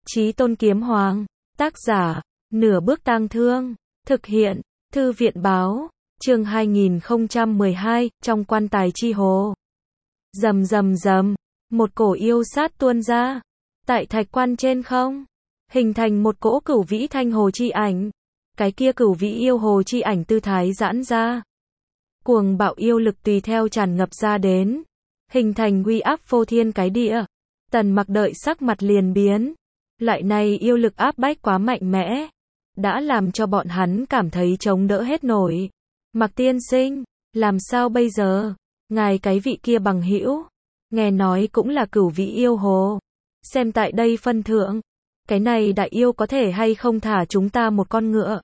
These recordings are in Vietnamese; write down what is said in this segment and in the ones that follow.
Chí Tôn Kiếm Hoàng. Tác giả, Nửa Bước Tang Thương. Thực hiện, Thư viện Báo. Chương 2012, trong quan tài chi hồ. Rầm rầm rầm, một cổ yêu sát tuôn ra. Tại thạch quan trên không, hình thành một cỗ cửu vĩ thanh hồ chi ảnh. Cái kia cửu vĩ yêu hồ chi ảnh tư thái giãn ra. Cuồng bạo yêu lực tùy theo tràn ngập ra đến, hình thành uy áp phô thiên cái địa. Tần Mặc đợi sắc mặt liền biến. Loại này yêu lực áp bách quá mạnh mẽ, đã làm cho bọn hắn cảm thấy chống đỡ hết nổi. Mặc tiên sinh, làm sao bây giờ? Ngài cái vị kia bằng hữu, nghe nói cũng là cửu vĩ yêu hồ. Xem tại đây phân thượng, cái này đại yêu có thể hay không thả chúng ta một con ngựa?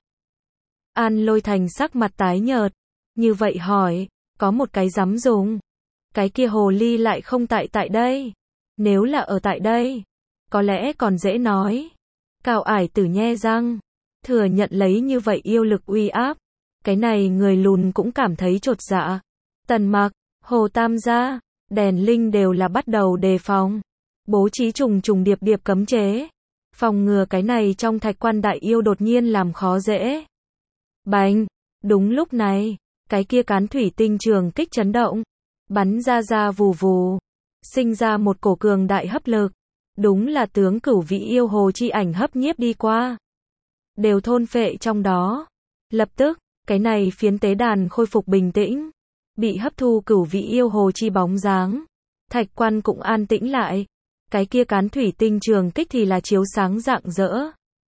An Lôi Thành sắc mặt tái nhợt, như vậy hỏi, có một cái dám dùng. Cái kia hồ ly lại không tại đây. Nếu là ở tại đây, có lẽ còn dễ nói. Cao Ải Tử nhe răng, thừa nhận lấy như vậy yêu lực uy áp. Cái này người lùn cũng cảm thấy chột dạ. Tần Mặc, Hồ Tam gia, đèn linh đều là bắt đầu đề phòng. Bố trí trùng trùng điệp điệp cấm chế, phòng ngừa cái này trong thạch quan đại yêu đột nhiên làm khó dễ. Bành! Đúng lúc này, cái kia cán thủy tinh trường kích chấn động, bắn ra vù vù, sinh ra một cổ cường đại hấp lực. Đúng là tướng cửu vĩ yêu hồ chi ảnh hấp nhiếp đi qua, đều thôn phệ trong đó. Lập tức, cái này phiến tế đàn khôi phục bình tĩnh, bị hấp thu cửu vĩ yêu hồ chi bóng dáng. Thạch quan cũng an tĩnh lại. Cái kia cán thủy tinh trường kích thì là chiếu sáng rạng rỡ,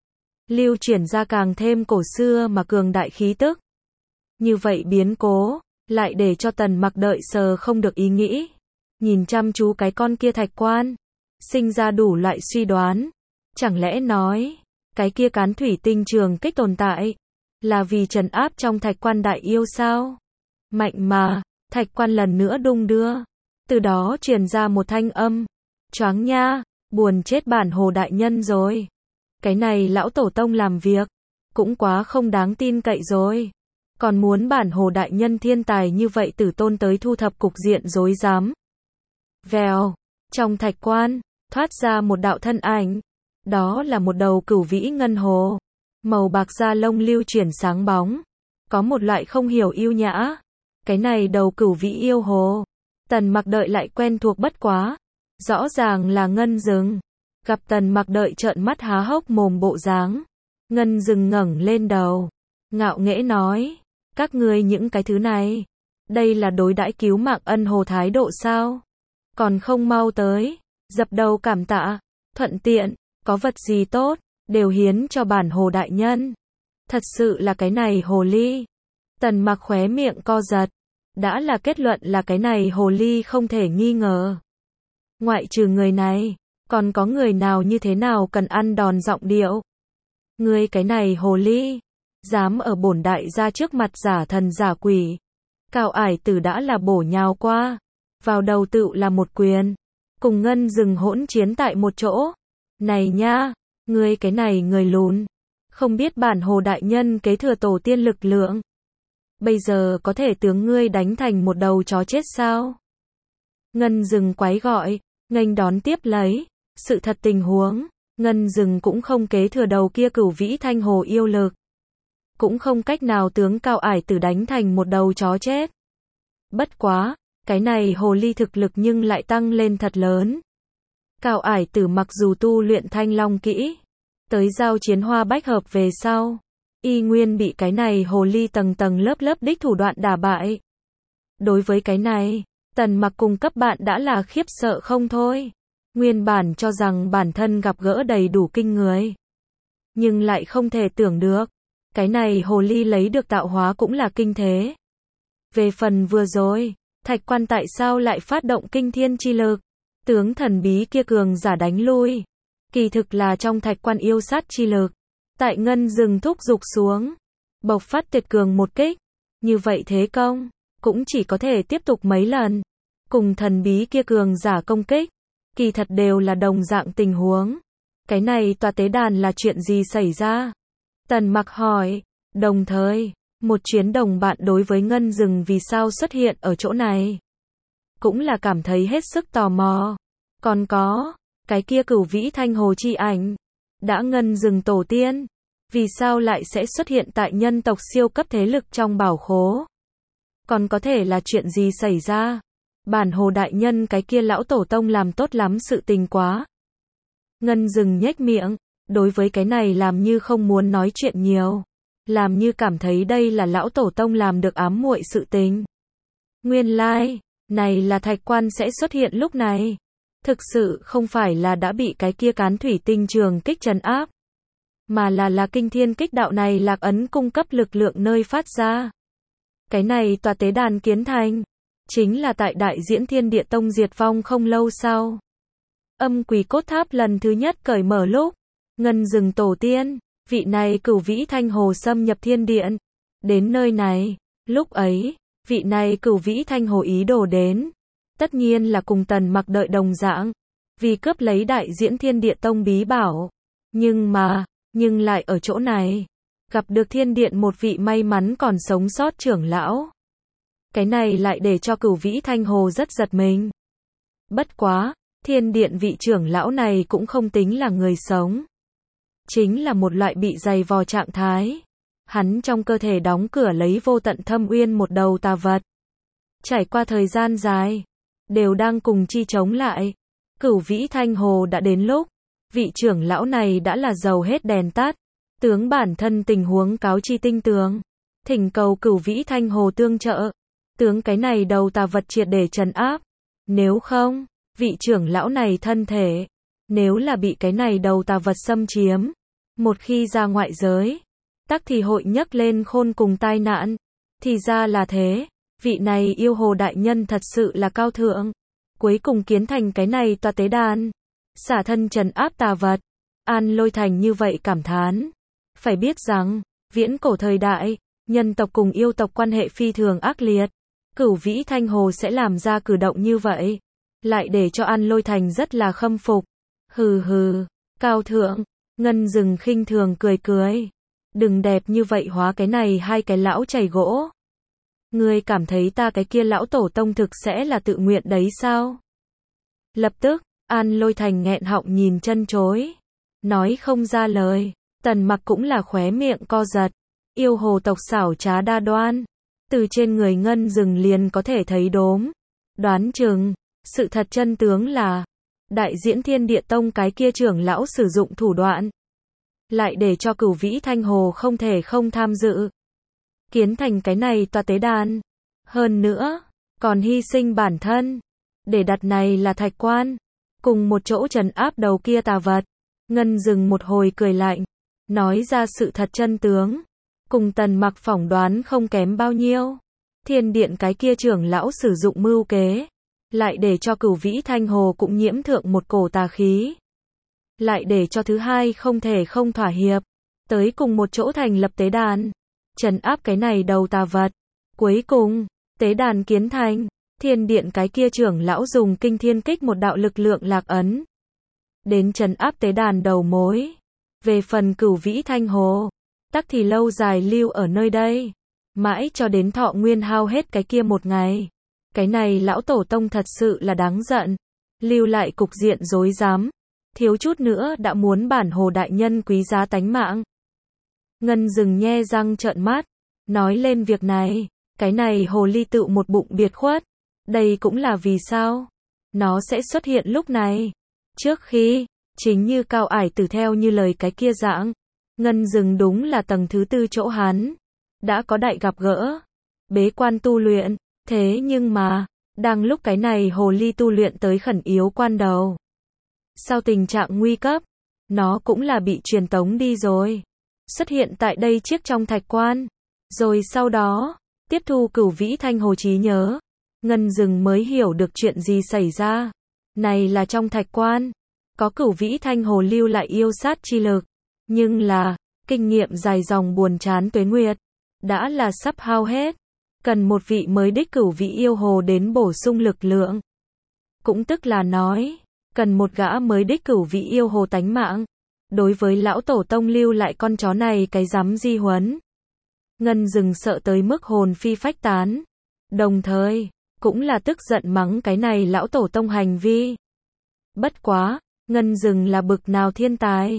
lưu chuyển ra càng thêm cổ xưa mà cường đại khí tức. Như vậy biến cố, lại để cho Tần Mặc đợi sờ không được ý nghĩ. Nhìn chăm chú cái con kia thạch quan, sinh ra đủ loại suy đoán. Chẳng lẽ nói, cái kia cán thủy tinh trường kích tồn tại, là vì trấn áp trong thạch quan đại yêu sao? Mạnh mà, thạch quan lần nữa đung đưa. Từ đó truyền ra một thanh âm. Choáng nha, buồn chết bản hồ đại nhân rồi. Cái này lão tổ tông làm việc, cũng quá không đáng tin cậy rồi. Còn muốn bản hồ đại nhân thiên tài như vậy tử tôn tới thu thập cục diện rối rắm. Vèo, trong thạch quan, thoát ra một đạo thân ảnh. Đó là một đầu cửu vĩ ngân hồ. Màu bạc da lông lưu chuyển sáng bóng. Có một loại không hiểu yêu nhã. Cái này đầu cửu vĩ yêu hồ, Tần Mặc đợi lại quen thuộc bất quá. Rõ ràng là Ngân Dừng. Gặp Tần Mặc đợi trợn mắt há hốc mồm bộ dáng, Ngân Dừng ngẩng lên đầu, ngạo nghễ nói, các ngươi những cái thứ này, đây là đối đãi cứu mạng ân hồ thái độ sao? Còn không mau tới, dập đầu cảm tạ, thuận tiện, có vật gì tốt, đều hiến cho bản hồ đại nhân. Thật sự là cái này hồ ly. Tần Mặc khóe miệng co giật, đã là kết luận là cái này hồ ly không thể nghi ngờ. Ngoại trừ người này, còn có người nào như thế nào cần ăn đòn giọng điệu? Ngươi cái này hồ ly, dám ở bổn đại gia trước mặt giả thần giả quỷ. Cao Ải Tử đã là bổ nhào qua, vào đầu tựu là một quyền, cùng Ngân Dừng hỗn chiến tại một chỗ. Này nha, ngươi cái này người lùn, không biết bản hồ đại nhân kế thừa tổ tiên lực lượng, bây giờ có thể tướng ngươi đánh thành một đầu chó chết sao? Ngân Dừng quái gọi, nghênh đón tiếp lấy. Sự thật tình huống, Ngân Dừng cũng không kế thừa đầu kia cửu vĩ thanh hồ yêu lực, cũng không cách nào tướng Cao Ải Tử đánh thành một đầu chó chết. Bất quá, cái này hồ ly thực lực nhưng lại tăng lên thật lớn. Cao Ải Tử mặc dù tu luyện Thanh Long kỹ, tới giao chiến hoa bách hợp về sau, y nguyên bị cái này hồ ly tầng tầng lớp lớp đích thủ đoạn đả bại. Đối với cái này, Tần Mặc cùng cấp bạn đã là khiếp sợ không thôi. Nguyên bản cho rằng bản thân gặp gỡ đầy đủ kinh người, nhưng lại không thể tưởng được, cái này hồ ly lấy được tạo hóa cũng là kinh thế. Về phần vừa rồi, thạch quan tại sao lại phát động kinh thiên chi lực, tướng thần bí kia cường giả đánh lui, kỳ thực là trong thạch quan yêu sát chi lực, tại Ngân Dừng thúc giục xuống, bộc phát tuyệt cường một kích. Như vậy thế công, cũng chỉ có thể tiếp tục mấy lần, cùng thần bí kia cường giả công kích. Kỳ thật đều là đồng dạng tình huống. Cái này tòa tế đàn là chuyện gì xảy ra? Tần Mặc hỏi. Đồng thời, một chuyến đồng bạn đối với Ngân Dừng vì sao xuất hiện ở chỗ này, cũng là cảm thấy hết sức tò mò. Còn có, cái kia cửu vĩ thanh hồ chi ảnh, Đã ngân rừng tổ tiên, vì sao lại sẽ xuất hiện tại nhân tộc siêu cấp thế lực trong bảo khố? Còn có thể là chuyện gì xảy ra? Bản Hồ đại nhân cái kia lão tổ tông làm tốt lắm sự tình quá. Ngân rừng nhếch miệng, đối với cái này làm như không muốn nói chuyện nhiều. Làm như cảm thấy đây là lão tổ tông làm được ám muội sự tình. Nguyên lai, này là thạch quan sẽ xuất hiện lúc này. Thực sự không phải là đã bị cái kia cán thủy tinh trường kích trấn áp. Mà là kinh thiên kích đạo này lạc ấn cung cấp lực lượng nơi phát ra. Cái này tòa tế đàn kiến thành. Chính là tại đại diễn thiên địa tông diệt vong không lâu sau. Âm quỷ cốt tháp lần thứ nhất cởi mở lúc. Ngân rừng tổ tiên, vị này cửu vĩ thanh hồ xâm nhập thiên điện. Đến nơi này, lúc ấy, vị này cửu vĩ thanh hồ ý đồ đến. Tất nhiên là cùng Tần Mặc đợi đồng dạng. Vì cướp lấy đại diễn thiên địa tông bí bảo. Nhưng lại ở chỗ này. Gặp được thiên điện một vị may mắn còn sống sót trưởng lão. Cái này lại để cho cửu vĩ thanh hồ rất giật mình. Bất quá, thiên điện vị trưởng lão này cũng không tính là người sống. Chính là một loại bị dày vò trạng thái. Hắn trong cơ thể đóng cửa lấy vô tận thâm uyên một đầu tà vật. Trải qua thời gian dài, đều đang cùng chi chống lại. Cửu vĩ thanh hồ đã đến lúc, vị trưởng lão này đã là dầu hết đèn tắt. Tướng bản thân tình huống cáo chi tinh tường. Thỉnh cầu cửu vĩ thanh hồ tương trợ. Tướng cái này đầu tà vật triệt để trấn áp. Nếu không, vị trưởng lão này thân thể, nếu là bị cái này đầu tà vật xâm chiếm, một khi ra ngoại giới, tắc thì hội nhấc lên khôn cùng tai nạn. Thì ra là thế, vị này yêu hồ đại nhân thật sự là cao thượng. Cuối cùng kiến thành cái này tòa tế đàn, xả thân trấn áp tà vật. An Lôi Thành như vậy cảm thán. Phải biết rằng, viễn cổ thời đại, nhân tộc cùng yêu tộc quan hệ phi thường ác liệt. Cửu vĩ thanh hồ sẽ làm ra cử động như vậy, lại để cho An Lôi Thành rất là khâm phục. Hừ hừ, cao thượng, Ngân rừng khinh thường cười cười. Đừng đẹp như vậy hóa cái này hai cái lão chày gỗ. Ngươi cảm thấy ta cái kia lão tổ tông thực sẽ là tự nguyện đấy sao? Lập tức, An Lôi Thành nghẹn họng nhìn chân chối. Nói không ra lời. Tần Mặc cũng là khóe miệng co giật. Yêu hồ tộc xảo trá đa đoan. Từ trên người Ngân rừng liền có thể thấy đốm. Đoán chừng, sự thật chân tướng là, đại diễn thiên địa tông cái kia trưởng lão sử dụng thủ đoạn. Lại để cho cửu vĩ thanh hồ không thể không tham dự. Kiến thành cái này tòa tế đàn. Hơn nữa, còn hy sinh bản thân. Để đặt này là thạch quan. Cùng một chỗ trấn áp đầu kia tà vật. Ngân rừng một hồi cười lạnh. Nói ra sự thật chân tướng. Cùng Tần Mặc phỏng đoán không kém bao nhiêu. Thiên điện cái kia trưởng lão sử dụng mưu kế. Lại để cho cửu vĩ thanh hồ cũng nhiễm thượng một cổ tà khí. Lại để cho thứ hai không thể không thỏa hiệp. Tới cùng một chỗ thành lập tế đàn. Trấn áp cái này đầu tà vật. Cuối cùng, tế đàn kiến thành. Thiên điện cái kia trưởng lão dùng kinh thiên kích một đạo lực lượng lạc ấn. Đến trấn áp tế đàn đầu mối. Về phần cửu vĩ thanh hồ, tắc thì lâu dài lưu ở nơi đây. Mãi cho đến thọ nguyên hao hết cái kia một ngày. Cái này lão tổ tông thật sự là đáng giận. Lưu lại cục diện rối rắm. Thiếu chút nữa đã muốn bản hồ đại nhân quý giá tánh mạng. Ngân rừng nhe răng trợn mắt. Nói lên việc này. Cái này hồ ly tự một bụng biệt khuất. Đây cũng là vì sao nó sẽ xuất hiện lúc này. Trước khi, chính như Cao Ải Tử theo như lời cái kia dạng. Ngân rừng đúng là tầng thứ tư chỗ hắn. Đã có đại gặp gỡ. Bế quan tu luyện. Thế nhưng mà, đang lúc cái này hồ ly tu luyện tới khẩn yếu quan đầu. Sau tình trạng nguy cấp, nó cũng là bị truyền tống đi rồi. Xuất hiện tại đây chiếc trong thạch quan. Rồi sau đó, tiếp thu cửu vĩ thanh hồ trí nhớ. Ngân rừng mới hiểu được chuyện gì xảy ra. Này là trong thạch quan. Có cửu vĩ thanh hồ lưu lại yêu sát chi lực. Nhưng là, kinh nghiệm dài dòng buồn chán tuế nguyệt. Đã là sắp hao hết. Cần một vị mới đích cửu vĩ yêu hồ đến bổ sung lực lượng. Cũng tức là nói, cần một gã mới đích cửu vĩ yêu hồ tánh mạng. Đối với lão tổ tông lưu lại con chó này cái dám di huấn. Ngân rừng sợ tới mức hồn phi phách tán. Đồng thời, cũng là tức giận mắng cái này lão tổ tông hành vi. Bất quá, Ngân rừng là bực nào thiên tài.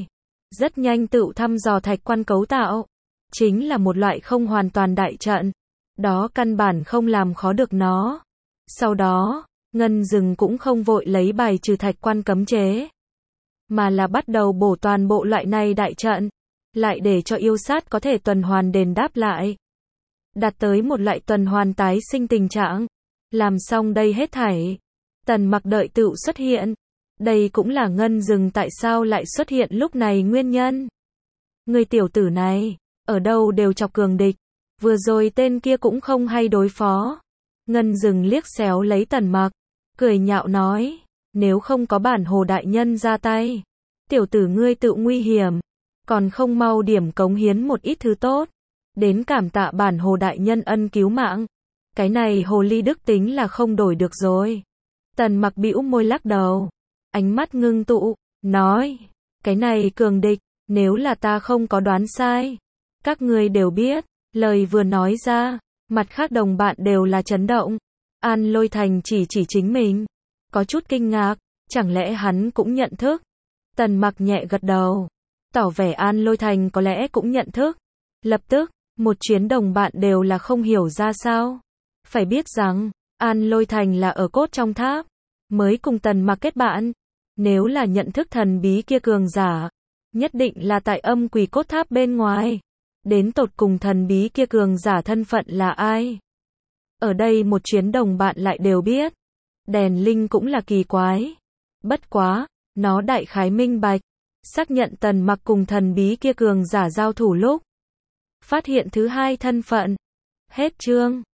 rất nhanh tự thăm dò thạch quan cấu tạo. Chính là một loại không hoàn toàn đại trận. Đó căn bản không làm khó được nó. Sau đó, Ngân Dừng cũng không vội lấy bài trừ thạch quan cấm chế, mà là bắt đầu bổ toàn bộ loại này đại trận, lại để cho yêu sát có thể tuần hoàn đền đáp lại. Đạt tới một loại tuần hoàn tái sinh tình trạng. Làm xong đây hết thảy, Tần Mặc đợi tựu xuất hiện. Đây cũng là Ngân Dừng tại sao lại xuất hiện lúc này nguyên nhân. Người tiểu tử này, ở đâu đều chọc cường địch. Vừa rồi tên kia cũng không hay đối phó. Ngân Dừng liếc xéo lấy Tần Mặc, cười nhạo nói, nếu không có bản Hồ đại nhân ra tay, tiểu tử ngươi tự nguy hiểm, còn không mau điểm cống hiến một ít thứ tốt, đến cảm tạ bản Hồ đại nhân ân cứu mạng. Cái này hồ ly đức tính là không đổi được rồi. Tần Mặc bĩu môi lắc đầu, ánh mắt ngưng tụ, nói, cái này cường địch, nếu là ta không có đoán sai, các ngươi đều biết. Lời vừa nói ra, mặt khác đồng bạn đều là chấn động. An Lôi Thành chỉ chính mình, có chút kinh ngạc, chẳng lẽ hắn cũng nhận thức? Tần Mặc nhẹ gật đầu, tỏ vẻ An Lôi Thành có lẽ cũng nhận thức. Lập tức, một chuyến đồng bạn đều là không hiểu ra sao. Phải biết rằng, An Lôi Thành là ở cốt trong tháp, mới cùng Tần Mặc kết bạn. Nếu là nhận thức thần bí kia cường giả, nhất định là tại âm quỷ cốt tháp bên ngoài. Đến tột cùng thần bí kia cường giả thân phận là ai? Ở đây một chuyến đồng bạn lại đều biết. Đèn Linh cũng là kỳ quái. Bất quá, nó đại khái minh bạch, xác nhận Tần Mặc cùng thần bí kia cường giả giao thủ lúc phát hiện thứ hai thân phận. Hết chương.